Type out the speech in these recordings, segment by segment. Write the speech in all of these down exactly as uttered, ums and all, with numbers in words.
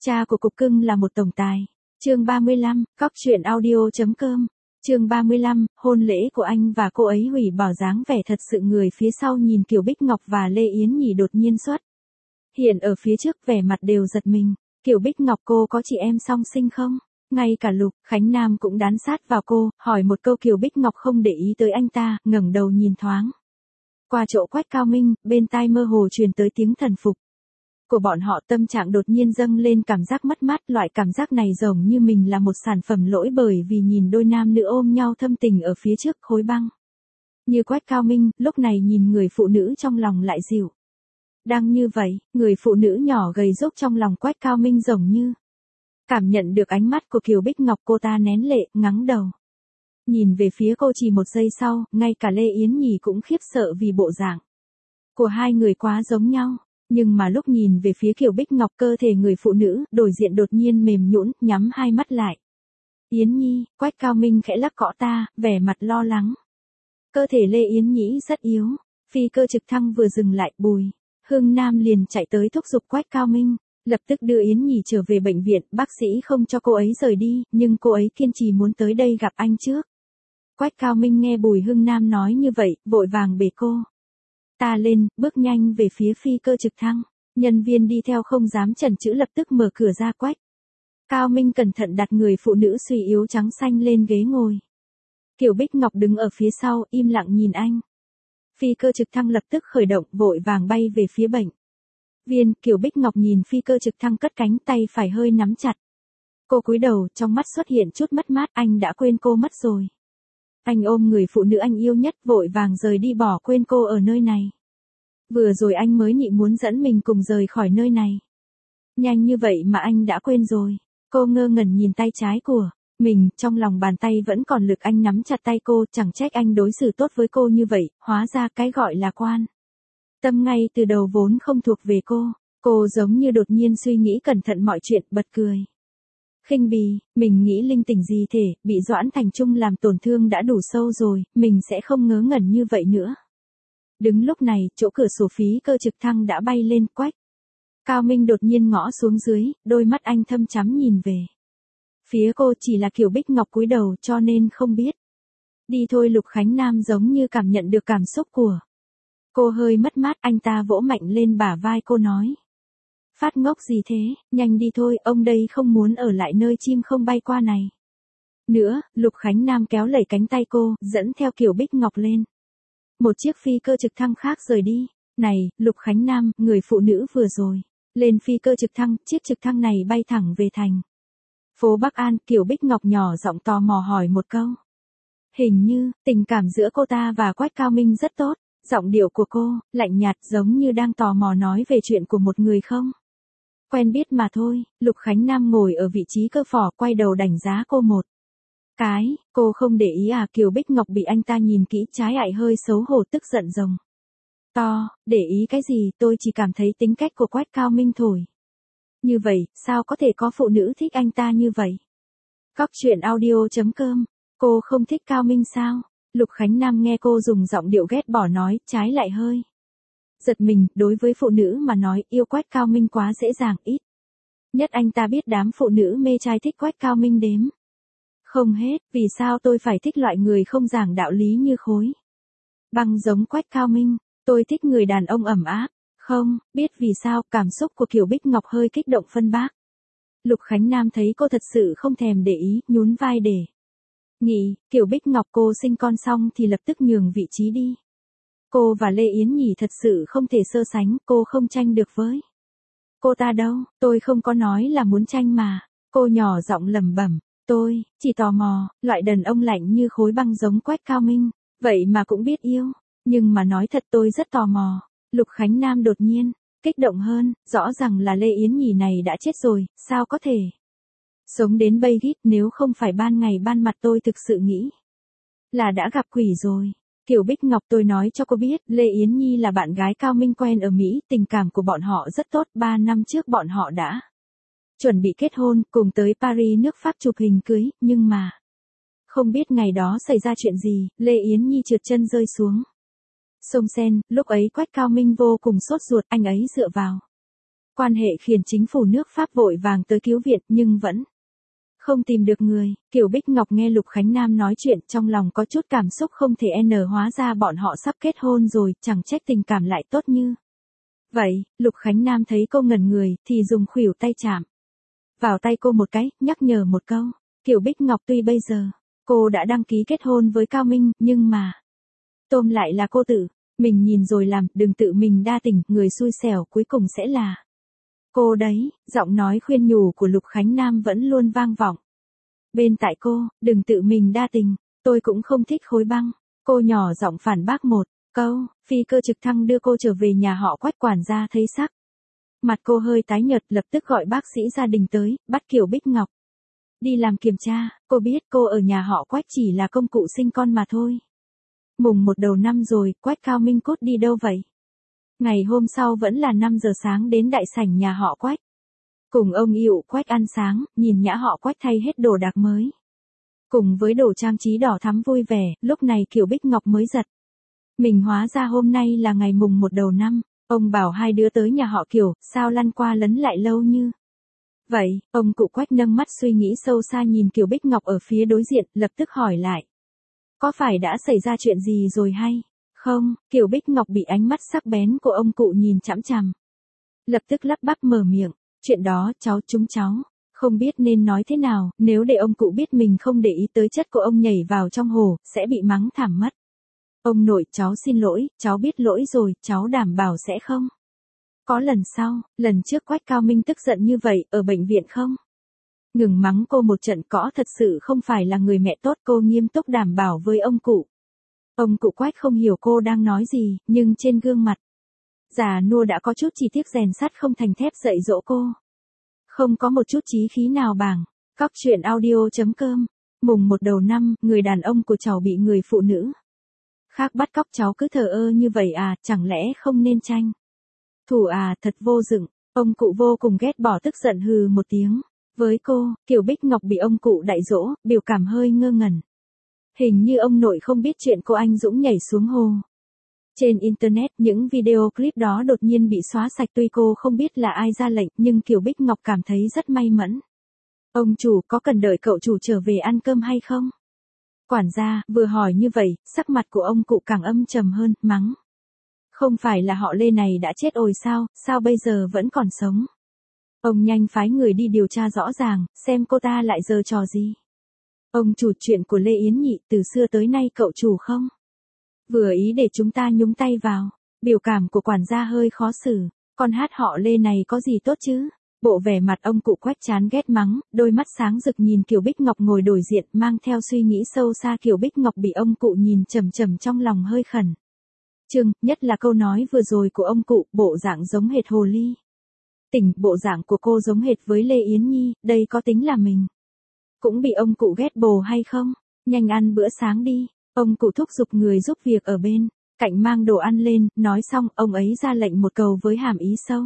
Cha của cục cưng là một tổng tài. Chương ba mươi lăm, cóc truyện audio chấm com. Chương ba mươi lăm, hôn lễ của anh và cô ấy hủy bỏ dáng vẻ thật sự người phía sau nhìn Kiều Bích Ngọc và Lê Yến Nhỉ đột nhiên xuất hiện ở phía trước vẻ mặt đều giật mình. Kiều Bích Ngọc cô có chị em song sinh không? Ngay cả Lục Khánh Nam cũng đán sát vào cô, hỏi một câu Kiều Bích Ngọc không để ý tới anh ta, ngẩng đầu nhìn thoáng qua chỗ Quách Cao Minh, bên tai mơ hồ truyền tới tiếng thần phục của bọn họ. Tâm trạng đột nhiên dâng lên cảm giác mất mát, loại cảm giác này giống như mình là một sản phẩm lỗi bởi vì nhìn đôi nam nữ ôm nhau thâm tình ở phía trước khối băng. Như Quách Cao Minh, lúc này nhìn người phụ nữ trong lòng lại dịu. Đang như vậy, người phụ nữ nhỏ gầy rúc trong lòng Quách Cao Minh giống như cảm nhận được ánh mắt của Kiều Bích Ngọc, cô ta nén lệ, ngắng đầu nhìn về phía cô. Chỉ một giây sau, ngay cả Lê Yến Nhỉ cũng khiếp sợ vì bộ dạng của hai người quá giống nhau. Nhưng mà lúc nhìn về phía Kiều Bích Ngọc, cơ thể người phụ nữ đổi diện đột nhiên mềm nhũn, nhắm hai mắt lại. Yến Nhi, Quách Cao Minh khẽ lắc cõ ta, vẻ mặt lo lắng. Cơ thể Lê Yến Nhĩ rất yếu, phi cơ trực thăng vừa dừng lại, Bùi Hưng Nam liền chạy tới thúc giục Quách Cao Minh lập tức đưa Yến Nhỉ trở về bệnh viện. Bác sĩ không cho cô ấy rời đi, nhưng cô ấy kiên trì muốn tới đây gặp anh trước. Quách Cao Minh nghe Bùi Hưng Nam nói như vậy, vội vàng bế cô ta lên, bước nhanh về phía phi cơ trực thăng. Nhân viên đi theo không dám chần chừ lập tức mở cửa ra. Quách Cao Minh cẩn thận đặt người phụ nữ suy yếu trắng xanh lên ghế ngồi. Kiều Bích Ngọc đứng ở phía sau, im lặng nhìn anh. Phi cơ trực thăng lập tức khởi động, vội vàng bay về phía bệnh viện. Kiều Bích Ngọc nhìn phi cơ trực thăng cất cánh, tay phải hơi nắm chặt. Cô cúi đầu, trong mắt xuất hiện chút mất mát. Anh đã quên cô mất rồi. Anh ôm người phụ nữ anh yêu nhất, vội vàng rời đi, bỏ quên cô ở nơi này. Vừa rồi anh mới nhị muốn dẫn mình cùng rời khỏi nơi này. Nhanh như vậy mà anh đã quên rồi. Cô ngơ ngẩn nhìn tay trái của mình, trong lòng bàn tay vẫn còn lực. Anh nắm chặt tay cô, chẳng trách anh đối xử tốt với cô như vậy, hóa ra cái gọi là quan tâm ngay từ đầu vốn không thuộc về cô. Cô giống như đột nhiên suy nghĩ cẩn thận mọi chuyện, bật cười khinh bỉ, mình nghĩ linh tinh gì thể, bị Doãn Thành Trung làm tổn thương đã đủ sâu rồi, mình sẽ không ngớ ngẩn như vậy nữa. Đứng lúc này, chỗ cửa sổ phí cơ trực thăng đã bay lên. Quách Cao Minh đột nhiên ngõ xuống dưới, đôi mắt anh thâm trắm nhìn về phía cô. Chỉ là Kiều Bích Ngọc cúi đầu cho nên không biết. Đi thôi. Lục Khánh Nam giống như cảm nhận được cảm xúc của cô, hơi mất mát, anh ta vỗ mạnh lên bả vai cô nói. Phát ngốc gì thế, nhanh đi thôi, ông đây không muốn ở lại nơi chim không bay qua này nữa. Lục Khánh Nam kéo lẩy cánh tay cô, dẫn theo Kiều Bích Ngọc lên một chiếc phi cơ trực thăng khác rời đi. Này, Lục Khánh Nam, người phụ nữ vừa rồi lên phi cơ trực thăng, chiếc trực thăng này bay thẳng về thành phố Bắc An. Kiều Bích Ngọc nhỏ giọng tò mò hỏi một câu. Hình như tình cảm giữa cô ta và Quách Cao Minh rất tốt. Giọng điệu của cô lạnh nhạt, giống như đang tò mò nói về chuyện của một người không quen biết mà thôi. Lục Khánh Nam ngồi ở vị trí cơ phỏ, quay đầu đánh giá cô một cái. Cô không để ý à? Kiều Bích Ngọc bị anh ta nhìn kỹ, trái lại hơi xấu hổ, tức giận rồng to. Để ý cái gì, tôi chỉ cảm thấy tính cách của Quách Cao Minh thổi như vậy, sao có thể có phụ nữ thích anh ta như vậy? Cóc truyện audio chấm com. Cô không thích Cao Minh sao? Lục Khánh Nam nghe cô dùng giọng điệu ghét bỏ nói, trái lại hơi giật mình. Đối với phụ nữ mà nói, yêu Quách Cao Minh quá dễ dàng, ít nhất anh ta biết đám phụ nữ mê trai thích Quách Cao Minh đếm không hết. Vì sao tôi phải thích loại người không giảng đạo lý như khối băng giống Quách Cao Minh? Tôi thích người đàn ông ẩm áp. Không biết vì sao, cảm xúc của Kiều Bích Ngọc hơi kích động phân bác. Lục Khánh Nam thấy cô thật sự không thèm để ý, nhún vai để nghĩ. Kiều Bích Ngọc, cô sinh con xong thì lập tức nhường vị trí đi. Cô và Lê Yến Nhỉ thật sự không thể so sánh, cô không tranh được với cô ta đâu. Tôi không có nói là muốn tranh mà. Cô nhỏ giọng lẩm bẩm. Tôi chỉ tò mò, loại đàn ông lạnh như khối băng giống Quách Cao Minh, vậy mà cũng biết yêu. Nhưng mà nói thật, tôi rất tò mò. Lục Khánh Nam đột nhiên kích động hơn, rõ ràng là Lê Yến Nhỉ này đã chết rồi, sao có thể sống đến bây gít. Nếu không phải ban ngày ban mặt, tôi thực sự nghĩ là đã gặp quỷ rồi. Kiều Bích Ngọc, tôi nói cho cô biết, Lê Yến Nhi là bạn gái Cao Minh quen ở Mỹ, tình cảm của bọn họ rất tốt. Ba năm trước bọn họ đã chuẩn bị kết hôn, cùng tới Paris nước Pháp chụp hình cưới, nhưng mà không biết ngày đó xảy ra chuyện gì, Lê Yến Nhi trượt chân rơi xuống sông Sen. Lúc ấy Quách Cao Minh vô cùng sốt ruột, anh ấy dựa vào Quan hệ khiến chính phủ nước Pháp vội vàng tới cứu viện nhưng vẫn không tìm được người. Kiều Bích Ngọc nghe Lục Khánh Nam nói chuyện trong lòng có chút cảm xúc không thể n hóa ra bọn họ sắp kết hôn rồi, chẳng trách tình cảm lại tốt như vậy. Lục Khánh Nam thấy cô ngẩn người thì dùng khuỷu tay chạm vào tay cô một cái, nhắc nhở một câu. Kiều Bích Ngọc tuy bây giờ cô đã đăng ký kết hôn với Cao Minh, nhưng mà tôm lại là cô tự mình nhìn rồi làm, đừng tự mình đa tình, người xui xẻo cuối cùng sẽ là cô đấy. Giọng nói khuyên nhủ của Lục Khánh Nam vẫn luôn vang vọng bên tai cô, đừng tự mình đa tình, tôi cũng không thích khối băng. Cô nhỏ giọng phản bác một câu, phi cơ trực thăng đưa cô trở về nhà họ Quách. Quản gia thấy sắc mặt cô hơi tái nhợt, lập tức gọi bác sĩ gia đình tới, bắt Kiều Bích Ngọc đi làm kiểm tra. Cô biết cô ở nhà họ Quách chỉ là công cụ sinh con mà thôi. Mùng một đầu năm rồi, Quách Cao Minh cốt đi đâu vậy? Ngày hôm sau vẫn là năm giờ sáng đến đại sảnh nhà họ Quách. Cùng ông Yệu Quách ăn sáng, nhìn nhã họ Quách thay hết đồ đạc mới. Cùng với đồ trang trí đỏ thắm vui vẻ, lúc này Kiều Bích Ngọc mới giật mình, hóa ra hôm nay là ngày mùng một đầu năm. Ông bảo hai đứa tới nhà họ Kiều, sao lăn qua lấn lại lâu như vậy? Ông cụ Quách nâng mắt suy nghĩ sâu xa nhìn Kiều Bích Ngọc ở phía đối diện, lập tức hỏi lại. Có phải đã xảy ra chuyện gì rồi hay không? Kiều Bích Ngọc bị ánh mắt sắc bén của ông cụ nhìn chằm chằm, lập tức lắp bắp mở miệng. Chuyện đó cháu chúng cháu không biết nên nói thế nào, nếu để ông cụ biết mình không để ý tới chất của ông nhảy vào trong hồ, sẽ bị mắng thảm mất. Ông nội, cháu xin lỗi, cháu biết lỗi rồi, cháu đảm bảo sẽ không có lần sau. Lần trước Quách Cao Minh tức giận như vậy, ở bệnh viện không ngừng mắng cô một trận, cõ thật sự không phải là người mẹ tốt. Cô nghiêm túc đảm bảo với ông cụ. Ông cụ Quách không hiểu cô đang nói gì, nhưng trên gương mặt già nua đã có chút chi tiết rèn sắt không thành thép dạy dỗ cô. Không có một chút chí khí nào bảng. Cóc truyện audio chấm com. Mùng một đầu năm, người đàn ông của cháu bị người phụ nữ khác bắt cóc, cháu cứ thờ ơ như vậy à, chẳng lẽ không nên tranh thủ à, thật vô dụng. Ông cụ vô cùng ghét bỏ, tức giận hừ một tiếng với cô. Kiều Bích Ngọc bị ông cụ dạy dỗ, biểu cảm hơi ngơ ngẩn. Hình như ông nội không biết chuyện cô anh Dũng nhảy xuống hồ. Trên internet, những video clip đó đột nhiên bị xóa sạch, tuy cô không biết là ai ra lệnh, nhưng Kiều Bích Ngọc cảm thấy rất may mắn. Ông chủ, có cần đợi cậu chủ trở về ăn cơm hay không? Quản gia vừa hỏi như vậy, sắc mặt của ông cụ càng âm trầm hơn, mắng. Không phải là họ Lê này đã chết rồi sao, sao bây giờ vẫn còn sống? Ông nhanh phái người đi điều tra rõ ràng, xem cô ta lại giở trò gì. Ông chủ, chuyện của Lê Yến Nhị từ xưa tới nay cậu chủ không vừa ý để chúng ta nhúng tay vào. Biểu cảm của quản gia hơi khó xử. Con hát họ Lê này có gì tốt chứ? Bộ vẻ mặt ông cụ Quách chán ghét mắng, đôi mắt sáng rực nhìn Kiều Bích Ngọc ngồi đối diện, mang theo suy nghĩ sâu xa. Kiều Bích Ngọc bị ông cụ nhìn chằm chằm, trong lòng hơi khẩn trương, nhất là câu nói vừa rồi của ông cụ, bộ dạng giống hệt hồ ly tỉnh. Bộ dạng của cô giống hệt với Lê Yến Nhi, đây có tính là mình cũng bị ông cụ ghét bồ hay không? Nhanh ăn bữa sáng đi. Ông cụ thúc giục người giúp việc ở bên cạnh mang đồ ăn lên, nói xong, ông ấy ra lệnh một câu với hàm ý sâu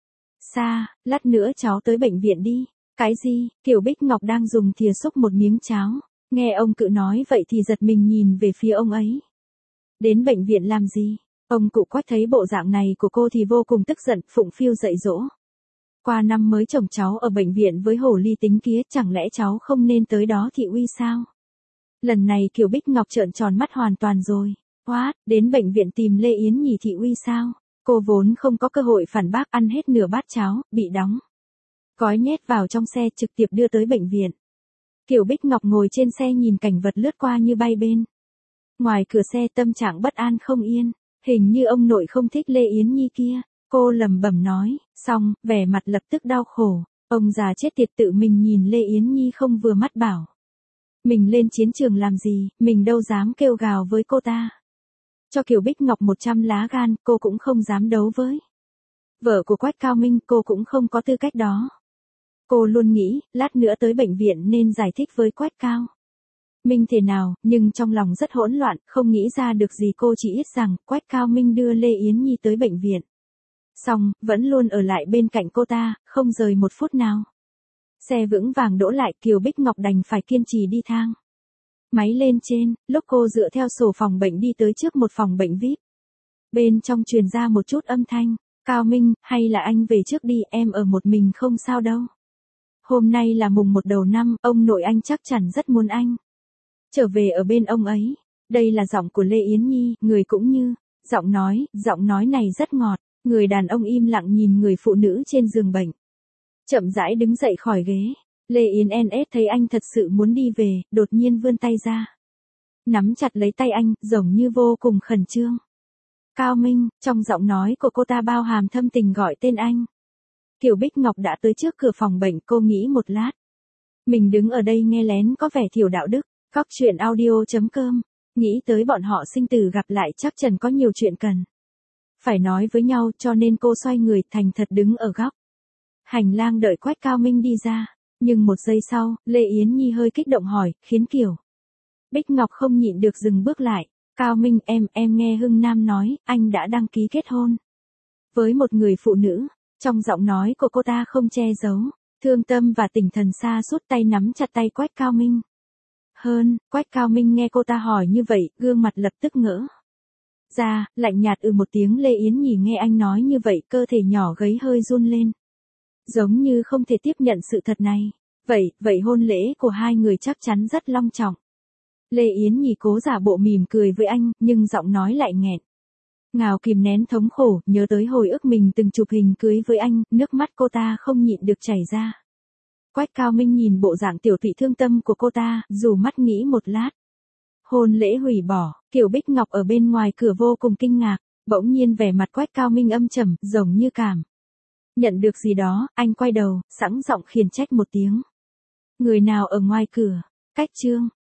xa, lát nữa cháu tới bệnh viện đi. Cái gì? Kiều Bích Ngọc đang dùng thìa xúc một miếng cháo, nghe ông cụ nói vậy thì giật mình nhìn về phía ông ấy. Đến bệnh viện làm gì? Ông cụ Quách thấy bộ dạng này của cô thì vô cùng tức giận, phụng phịu dạy dỗ. Qua năm mới chồng cháu ở bệnh viện với hồ ly tính kia, chẳng lẽ cháu không nên tới đó thị uy sao? Lần này Kiều Bích Ngọc trợn tròn mắt hoàn toàn rồi. What, đến bệnh viện tìm Lê Yến Nhì thị uy sao? Cô vốn không có cơ hội phản bác, ăn hết nửa bát cháo, bị đóng gói nhét vào trong xe, trực tiếp đưa tới bệnh viện. Kiều Bích Ngọc ngồi trên xe nhìn cảnh vật lướt qua như bay bên ngoài cửa xe, tâm trạng bất an không yên. Hình như ông nội không thích Lê Yến Nhi kia. Cô lẩm bẩm nói, xong, vẻ mặt lập tức đau khổ. Ông già chết tiệt tự mình nhìn Lê Yến Nhi không vừa mắt bảo. Mình lên chiến trường làm gì, mình đâu dám kêu gào với cô ta. Cho Kiều Bích Ngọc một trăm lá gan, cô cũng không dám đấu với vợ của Quách Cao Minh, cô cũng không có tư cách đó. Cô luôn nghĩ, lát nữa tới bệnh viện nên giải thích với Quách Cao Minh thế nào, nhưng trong lòng rất hỗn loạn, không nghĩ ra được gì. Cô chỉ biết rằng, Quách Cao Minh đưa Lê Yến Nhi tới bệnh viện. Xong, vẫn luôn ở lại bên cạnh cô ta, không rời một phút nào. Xe vững vàng đỗ lại, Kiều Bích Ngọc đành phải kiên trì đi thang máy lên trên. Lúc cô dựa theo sổ phòng bệnh đi tới trước một phòng bệnh vi ai pi, bên trong truyền ra một chút âm thanh. Cao Minh, hay là anh về trước đi, em ở một mình không sao đâu. Hôm nay là mùng một đầu năm, ông nội anh chắc chắn rất muốn anh trở về ở bên ông ấy. Đây là giọng của Lê Yến Nhi, người cũng như, giọng nói, giọng nói này rất ngọt. Người đàn ông im lặng nhìn người phụ nữ trên giường bệnh. Chậm rãi đứng dậy khỏi ghế. Lê Yến en ét thấy anh thật sự muốn đi về, đột nhiên vươn tay ra. Nắm chặt lấy tay anh, giống như vô cùng khẩn trương. Cao Minh, trong giọng nói của cô ta bao hàm thâm tình gọi tên anh. Kiều Bích Ngọc đã tới trước cửa phòng bệnh, cô nghĩ một lát. Mình đứng ở đây nghe lén có vẻ thiểu đạo đức. Góc chuyện audio chấm com. Nghĩ tới bọn họ sinh tử gặp lại chắc chắn có nhiều chuyện cần phải nói với nhau, cho nên cô xoay người thành thật đứng ở góc hành lang đợi Quách Cao Minh đi ra. Nhưng một giây sau, Lê Yến Nhi hơi kích động hỏi, khiến Kiều Bích Ngọc không nhịn được dừng bước lại. Cao Minh, em, em nghe Hưng Nam nói, anh đã đăng ký kết hôn với một người phụ nữ. Trong giọng nói của cô ta không che giấu thương tâm và tinh thần xa sút tay nắm chặt tay Quách Cao Minh. Hơn, Quách Cao Minh nghe cô ta hỏi như vậy, gương mặt lập tức ngỡ ra, lạnh nhạt ừ một tiếng. Lê Yến Nhi nghe anh nói như vậy, cơ thể nhỏ gấy hơi run lên. Giống như không thể tiếp nhận sự thật này. Vậy, vậy hôn lễ của hai người chắc chắn rất long trọng. Lê Yến Nhi cố giả bộ mỉm cười với anh, nhưng giọng nói lại nghẹn ngào kìm nén thống khổ, nhớ tới hồi ức mình từng chụp hình cưới với anh, nước mắt cô ta không nhịn được chảy ra. Quách Cao Minh nhìn bộ dạng tiểu tụy thương tâm của cô ta, dù mắt nghĩ một lát. Hôn lễ hủy bỏ, Kiều Bích Ngọc ở bên ngoài cửa vô cùng kinh ngạc, bỗng nhiên vẻ mặt Quách Cao Minh âm trầm, giống như cảm nhận được gì đó, anh quay đầu, sẵn giọng khiển trách một tiếng. Người nào ở ngoài cửa? Cách chương